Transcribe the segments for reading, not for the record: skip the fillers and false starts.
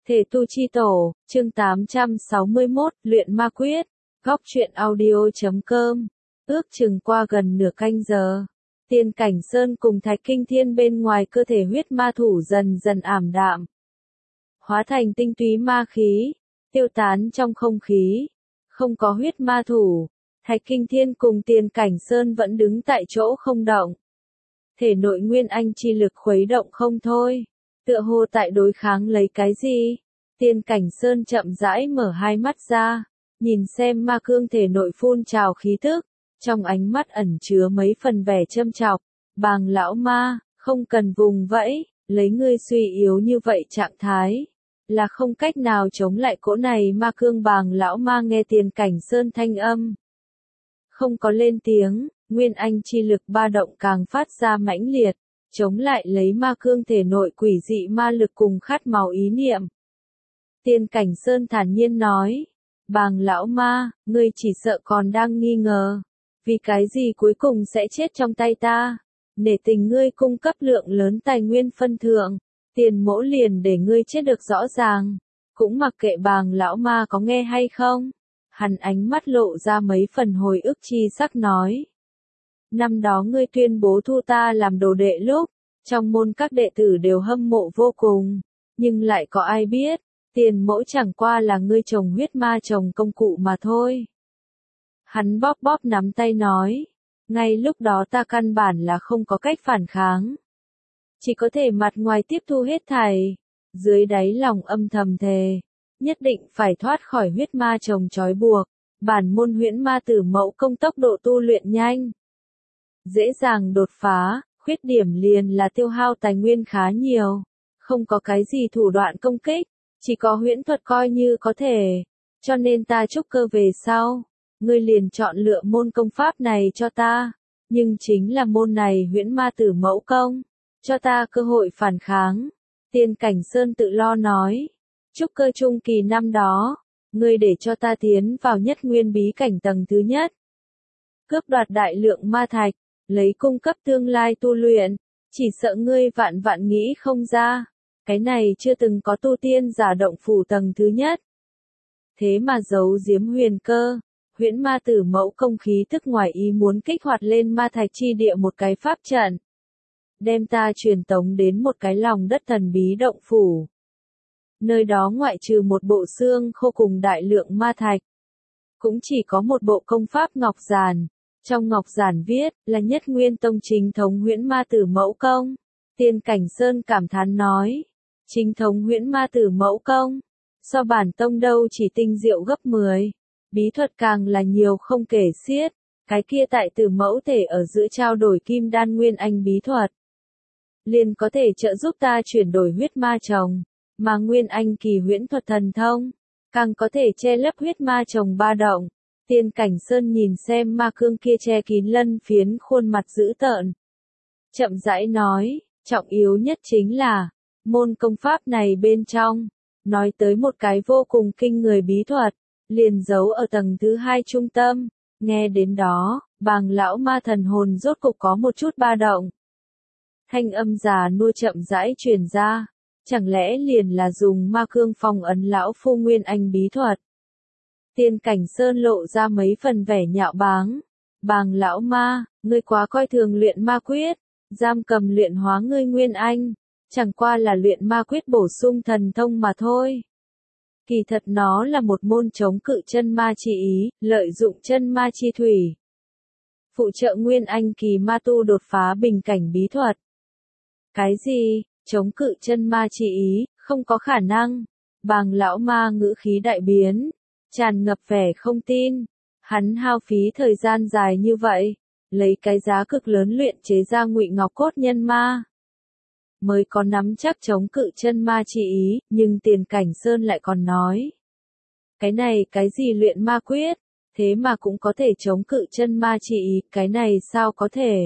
Thể tu chi tổ, chương 861, luyện ma quyết, góc truyện audio.com. Ước chừng qua gần nửa canh giờ, Tiên Cảnh Sơn cùng Thạch Kinh Thiên bên ngoài cơ thể huyết ma thủ dần dần ảm đạm, hóa thành tinh túy ma khí, tiêu tán trong không khí. Không có huyết ma thủ, Thạch Kinh Thiên cùng Tiên Cảnh Sơn vẫn đứng tại chỗ không động. Thể nội nguyên anh chi lực khuấy động không thôi, tựa hồ tại đối kháng lấy cái gì. Tiên Cảnh Sơn chậm rãi mở hai mắt ra, nhìn xem ma cương thể nội phun trào khí tức, trong ánh mắt ẩn chứa mấy phần vẻ châm chọc. Bàng lão ma, không cần vùng vẫy, lấy ngươi suy yếu như vậy trạng thái, là không cách nào chống lại cỗ này ma cương. Bàng lão ma nghe Tiên Cảnh Sơn thanh âm, không có lên tiếng, nguyên anh chi lực ba động càng phát ra mãnh liệt, chống lại lấy ma cương thể nội quỷ dị ma lực cùng khát máu ý niệm. Tiên Cảnh Sơn thản nhiên nói, Bàng lão ma, ngươi chỉ sợ còn đang nghi ngờ, vì cái gì cuối cùng sẽ chết trong tay ta. Nể tình ngươi cung cấp lượng lớn tài nguyên phân thượng, tiền mỗ liền để ngươi chết được rõ ràng. Cũng mặc kệ Bàng lão ma có nghe hay không, hắn ánh mắt lộ ra mấy phần hồi ức chi sắc nói. Năm đó ngươi tuyên bố thu ta làm đồ đệ lúc, trong môn các đệ tử đều hâm mộ vô cùng, nhưng lại có ai biết, tiền mỗ chẳng qua là ngươi trồng huyết ma trồng công cụ mà thôi. Hắn bóp bóp nắm tay nói, ngay lúc đó ta căn bản là không có cách phản kháng, chỉ có thể mặt ngoài tiếp thu hết thảy, dưới đáy lòng âm thầm thề, nhất định phải thoát khỏi huyết ma trồng trói buộc. Bản môn huyễn ma tử mẫu công tốc độ tu luyện nhanh, dễ dàng đột phá, khuyết điểm liền là tiêu hao tài nguyên khá nhiều, không có cái gì thủ đoạn công kích, chỉ có huyễn thuật coi như có thể, cho nên ta trúc cơ về sau, ngươi liền chọn lựa môn công pháp này cho ta, nhưng chính là môn này huyễn ma tử mẫu công, cho ta cơ hội phản kháng. Tiên Cảnh Sơn tự lo nói, trúc cơ trung kỳ năm đó, ngươi để cho ta tiến vào nhất nguyên bí cảnh tầng thứ nhất, cướp đoạt đại lượng ma thạch, lấy cung cấp tương lai tu luyện, chỉ sợ ngươi vạn vạn nghĩ không ra, cái này chưa từng có tu tiên giả động phủ tầng thứ nhất. Thế mà giấu giếm huyền cơ, huyễn ma tử mẫu công khí tức ngoài ý muốn kích hoạt lên ma thạch chi địa một cái pháp trận, đem ta truyền tống đến một cái lòng đất thần bí động phủ. Nơi đó ngoại trừ một bộ xương khô cùng đại lượng ma thạch, cũng chỉ có một bộ công pháp ngọc giản. Trong ngọc giản viết là nhất nguyên tông chính thống huyễn ma tử mẫu công. Tiên Cảnh Sơn cảm thán nói, chính thống huyễn ma tử mẫu công, so bản tông đâu chỉ tinh diệu gấp 10, bí thuật càng là nhiều không kể xiết. Cái kia tại tử mẫu thể ở giữa trao đổi kim đan nguyên anh bí thuật, liền có thể trợ giúp ta chuyển đổi huyết ma chồng, mà nguyên anh kỳ huyễn thuật thần thông, càng có thể che lấp huyết ma chồng ba động. Tiên Cảnh Sơn nhìn xem ma cương kia che kín lân phiến khuôn mặt dữ tợn, chậm rãi nói, trọng yếu nhất chính là, môn công pháp này bên trong, nói tới một cái vô cùng kinh người bí thuật, liền giấu ở tầng thứ hai trung tâm. Nghe đến đó, Bàng lão ma thần hồn rốt cục có một chút ba động. Thanh âm già nua chậm rãi truyền ra, chẳng lẽ liền là dùng ma cương phong ấn lão phu nguyên anh bí thuật. Tiên Cảnh Sơn lộ ra mấy phần vẻ nhạo báng. Bàng lão ma, ngươi quá coi thường luyện ma quyết, giam cầm luyện hóa ngươi nguyên anh, chẳng qua là luyện ma quyết bổ sung thần thông mà thôi. Kỳ thật nó là một môn chống cự chân ma chi ý, lợi dụng chân ma chi thủy, phụ trợ nguyên anh kỳ ma tu đột phá bình cảnh bí thuật. Cái gì, chống cự chân ma chi ý, không có khả năng. Bàng lão ma ngữ khí đại biến, tràn ngập vẻ không tin. Hắn hao phí thời gian dài như vậy, lấy cái giá cực lớn luyện chế ra Ngụy Ngọc Cốt Nhân Ma, mới có nắm chắc chống cự chân ma chi ý, nhưng Tiên Cảnh Sơn lại còn nói, cái này cái gì luyện ma quyết, thế mà cũng có thể chống cự chân ma chi ý, cái này sao có thể?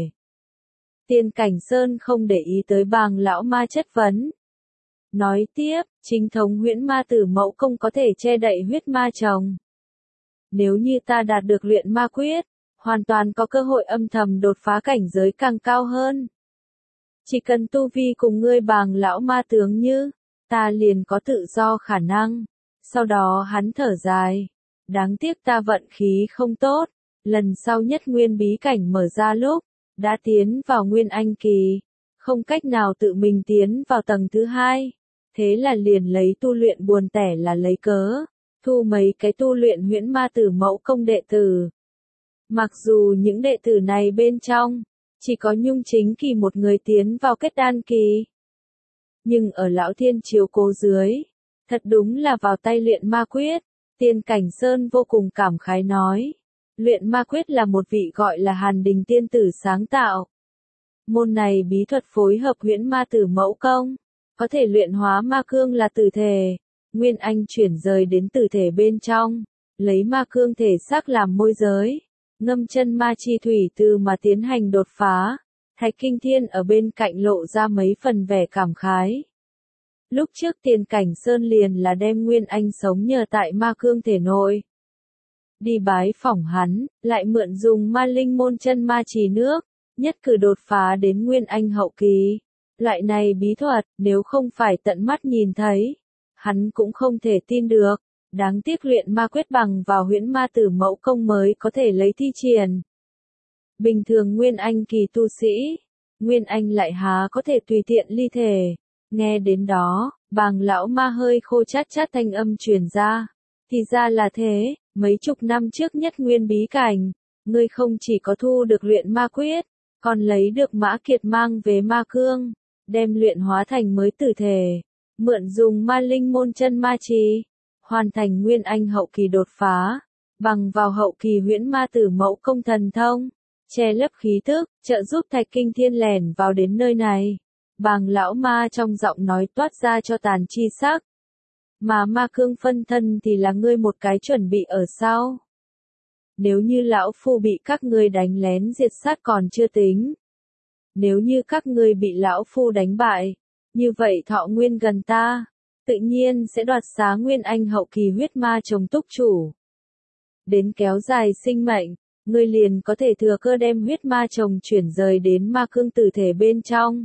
Tiên Cảnh Sơn không để ý tới Bàng lão ma chất vấn, nói tiếp, chính thống huyễn ma tử mẫu công có thể che đậy huyết ma chồng. Nếu như ta đạt được luyện ma quyết, hoàn toàn có cơ hội âm thầm đột phá cảnh giới càng cao hơn. Chỉ cần tu vi cùng ngươi Bàng lão ma tướng như, ta liền có tự do khả năng. Sau đó hắn thở dài. Đáng tiếc ta vận khí không tốt. Lần sau nhất nguyên bí cảnh mở ra lúc, đã tiến vào nguyên anh kỳ. Không cách nào tự mình tiến vào tầng thứ hai. Thế là liền lấy tu luyện buồn tẻ là lấy cớ. Thu mấy cái tu luyện huyễn ma tử mẫu công đệ tử. Mặc dù những đệ tử này bên trong, chỉ có Nhung Chính Kỳ một người tiến vào kết đan kỳ. Nhưng ở Lão Thiên chiếu cố dưới, thật đúng là vào tay luyện ma quyết, Tiên Cảnh Sơn vô cùng cảm khái nói. Luyện ma quyết là một vị gọi là Hàn Đình tiên tử sáng tạo. Môn này bí thuật phối hợp huyễn ma tử mẫu công, có thể luyện hóa ma cương là tử thể, nguyên anh chuyển rời đến tử thể bên trong, lấy ma cương thể xác làm môi giới, ngâm chân ma chi thủy từ mà tiến hành đột phá. Thạch Kinh Thiên ở bên cạnh lộ ra mấy phần vẻ cảm khái. Lúc trước Tiên Cảnh Sơn liền là đem nguyên anh sống nhờ tại ma cương thể nội. Đi bái phỏng hắn, lại mượn dùng ma linh môn chân ma trì nước, nhất cử đột phá đến nguyên anh hậu kỳ. Loại này bí thuật, nếu không phải tận mắt nhìn thấy, hắn cũng không thể tin được. Đáng tiếc luyện ma quyết bằng vào huyễn ma tử mẫu công mới có thể lấy thi triển. Bình thường nguyên anh kỳ tu sĩ, nguyên anh lại há có thể tùy tiện ly thể. Nghe đến đó, Bàng lão ma hơi khô chát chát thanh âm truyền ra. Thì ra là thế, mấy chục năm trước nhất nguyên bí cảnh, ngươi không chỉ có thu được luyện ma quyết, còn lấy được Mã Kiệt mang về ma cương, đem luyện hóa thành mới tử thể, mượn dùng ma linh môn chân ma trì, hoàn thành nguyên anh hậu kỳ đột phá, bằng vào hậu kỳ huyễn ma tử mẫu công thần thông, che lấp khí tức, trợ giúp Thạch Kinh Thiên lẻn vào đến nơi này. Bàng lão ma trong giọng nói toát ra cho tàn chi sắc. Mà ma cương phân thân thì là ngươi một cái chuẩn bị ở sau. Nếu như lão phu bị các ngươi đánh lén diệt sát còn chưa tính. Nếu như các ngươi bị lão phu đánh bại, như vậy thọ nguyên gần ta, tự nhiên sẽ đoạt xá nguyên anh hậu kỳ huyết ma chồng túc chủ. Đến kéo dài sinh mệnh, ngươi liền có thể thừa cơ đem huyết ma chồng chuyển rời đến ma cương tử thể bên trong.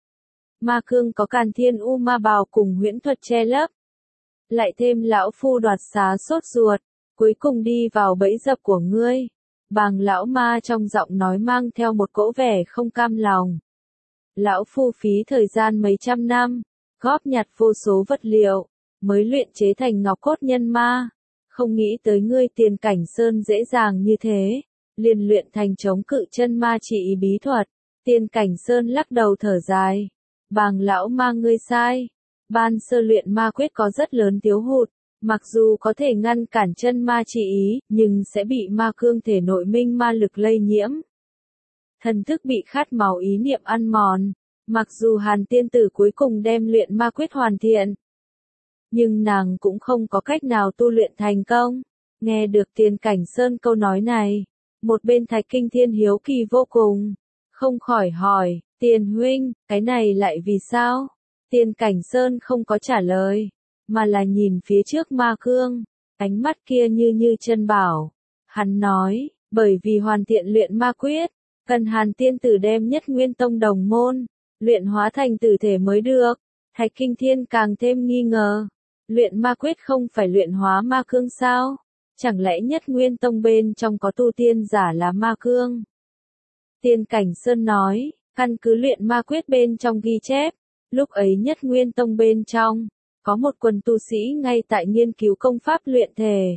Ma cương có Càn Thiên U ma bào cùng huyễn thuật che lấp. Lại thêm lão phu đoạt xá sốt ruột, cuối cùng đi vào bẫy dập của ngươi. Bàng lão ma trong giọng nói mang theo một cỗ vẻ không cam lòng. Lão phu phí thời gian mấy trăm năm, góp nhặt vô số vật liệu, mới luyện chế thành ngọc cốt nhân ma. Không nghĩ tới ngươi Tiên Cảnh Sơn dễ dàng như thế, liền luyện thành chống cự chân ma trị bí thuật. Tiên Cảnh Sơn lắc đầu thở dài. Bàng lão ma ngươi sai. Ban sơ luyện ma quyết có rất lớn thiếu hụt, mặc dù có thể ngăn cản chân ma trị ý, nhưng sẽ bị ma cương thể nội minh ma lực lây nhiễm. Thần thức bị khát máu ý niệm ăn mòn, mặc dù Hàn tiên tử cuối cùng đem luyện ma quyết hoàn thiện, nhưng nàng cũng không có cách nào tu luyện thành công. Nghe được Tiên Cảnh Sơn câu nói này, một bên Thạch Kinh Thiên hiếu kỳ vô cùng, không khỏi hỏi, Tiền huynh, cái này lại vì sao? Tiên Cảnh Sơn không có trả lời, mà là nhìn phía trước ma cương, ánh mắt kia như chân bảo. Hắn nói, bởi vì hoàn thiện luyện ma quyết, cần Hàn tiên tử đem nhất nguyên tông đồng môn, luyện hóa thành tử thể mới được. Thạch Kinh Thiên càng thêm nghi ngờ, luyện ma quyết không phải luyện hóa ma cương sao? Chẳng lẽ nhất nguyên tông bên trong có tu tiên giả là ma cương? Tiên Cảnh Sơn nói, căn cứ luyện ma quyết bên trong ghi chép, lúc ấy nhất nguyên tông bên trong, có một quần tu sĩ ngay tại nghiên cứu công pháp luyện thể.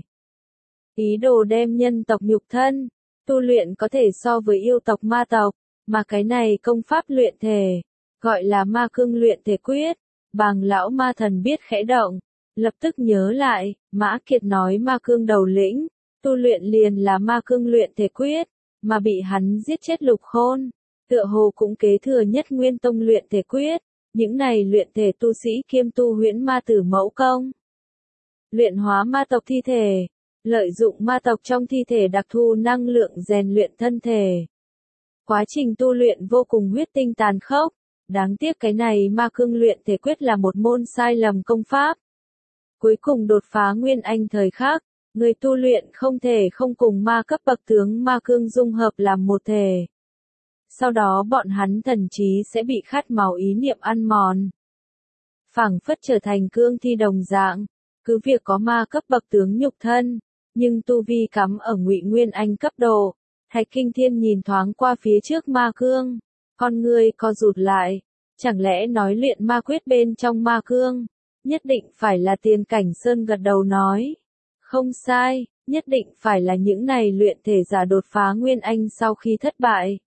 Ý đồ đem nhân tộc nhục thân, tu luyện có thể so với yêu tộc ma tộc, mà cái này công pháp luyện thể, gọi là ma cương luyện thể quyết. Bàng lão ma thần biết khẽ động, lập tức nhớ lại, Mã Kiệt nói ma cương đầu lĩnh, tu luyện liền là ma cương luyện thể quyết, mà bị hắn giết chết Lục Khôn, tựa hồ cũng kế thừa nhất nguyên tông luyện thể quyết. Những này luyện thể tu sĩ kiêm tu huyễn ma tử mẫu công. Luyện hóa ma tộc thi thể, lợi dụng ma tộc trong thi thể đặc thù năng lượng rèn luyện thân thể. Quá trình tu luyện vô cùng huyết tinh tàn khốc, đáng tiếc cái này ma cương luyện thể quyết là một môn sai lầm công pháp. Cuối cùng đột phá nguyên anh thời khắc, người tu luyện không thể không cùng ma cấp bậc tướng ma cương dung hợp làm một thể. Sau đó bọn hắn thần trí sẽ bị khát máu ý niệm ăn mòn. phảng phất trở thành cương thi đồng dạng, cứ việc có ma cấp bậc tướng nhục thân, nhưng tu vi cắm ở Ngụy Nguyên Anh cấp độ. Thạch Kinh Thiên nhìn thoáng qua phía trước ma cương, con ngươi co rụt lại, chẳng lẽ nói luyện ma quyết bên trong ma cương, nhất định phải là Tiên Cảnh Sơn gật đầu nói. Không sai, nhất định phải là những này luyện thể giả đột phá Nguyên Anh sau khi thất bại.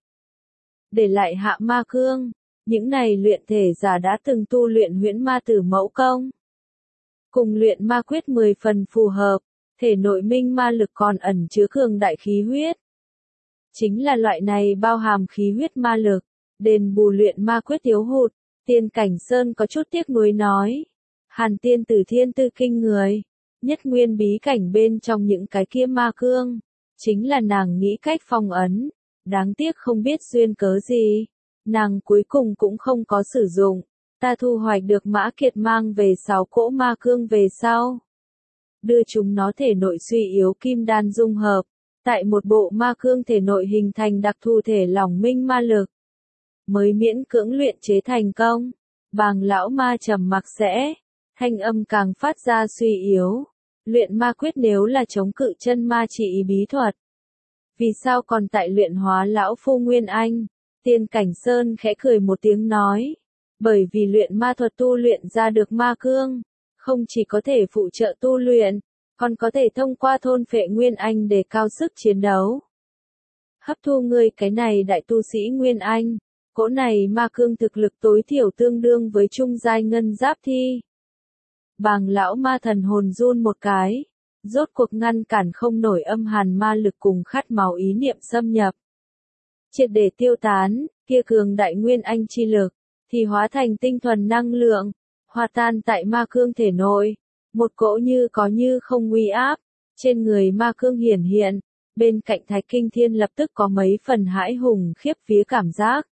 Để lại hạ ma cương, những này luyện thể giả đã từng tu luyện huyễn ma tử mẫu công. Cùng luyện ma quyết 10 phần phù hợp, thể nội minh ma lực còn ẩn chứa cường đại khí huyết. Chính là loại này bao hàm khí huyết ma lực, đền bù luyện ma quyết thiếu hụt. Tiên Cảnh Sơn có chút tiếc nuối nói. Hàn tiên tử thiên tư kinh người, nhất nguyên bí cảnh bên trong những cái kia ma cương, chính là nàng nghĩ cách phong ấn, đáng tiếc không biết duyên cớ gì, nàng cuối cùng cũng không có sử dụng. Ta thu hoạch được Mã Kiệt mang về 6 cỗ ma cương về sau, đưa chúng nó thể nội suy yếu kim đan dung hợp, tại một bộ ma cương thể nội hình thành đặc thù thể lỏng minh ma lực, mới miễn cưỡng luyện chế thành công. Bàng lão ma trầm mặc sẽ, thanh âm càng phát ra suy yếu. Luyện ma quyết nếu là chống cự chân ma trị bí thuật, vì sao còn tại luyện hóa lão phu Nguyên Anh? Tiên Cảnh Sơn khẽ cười một tiếng nói, bởi vì luyện ma thuật tu luyện ra được ma cương, không chỉ có thể phụ trợ tu luyện, còn có thể thông qua thôn phệ Nguyên Anh để cao sức chiến đấu. Hấp thu ngươi cái này đại tu sĩ Nguyên Anh, cỗ này ma cương thực lực tối thiểu tương đương với trung giai ngân giáp thi. Bàng lão ma thần hồn run một cái, rốt cuộc ngăn cản không nổi âm hàn ma lực cùng khát máu ý niệm xâm nhập. Triệt để tiêu tán, kia cường đại Nguyên Anh chi lực, thì hóa thành tinh thuần năng lượng, hòa tan tại ma cương thể nội, một cỗ như có như không uy áp, trên người ma cương hiển hiện, bên cạnh Thạch Kinh Thiên lập tức có mấy phần hãi hùng khiếp vía cảm giác.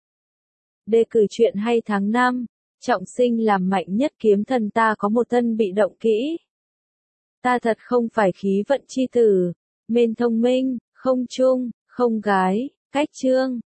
Đề cử chuyện hay tháng 5, trọng sinh làm mạnh nhất kiếm thần ta có một thân bị động kỹ. Ta thật không phải khí vận chi tử, mên thông minh, không trung, không gái, cách chương.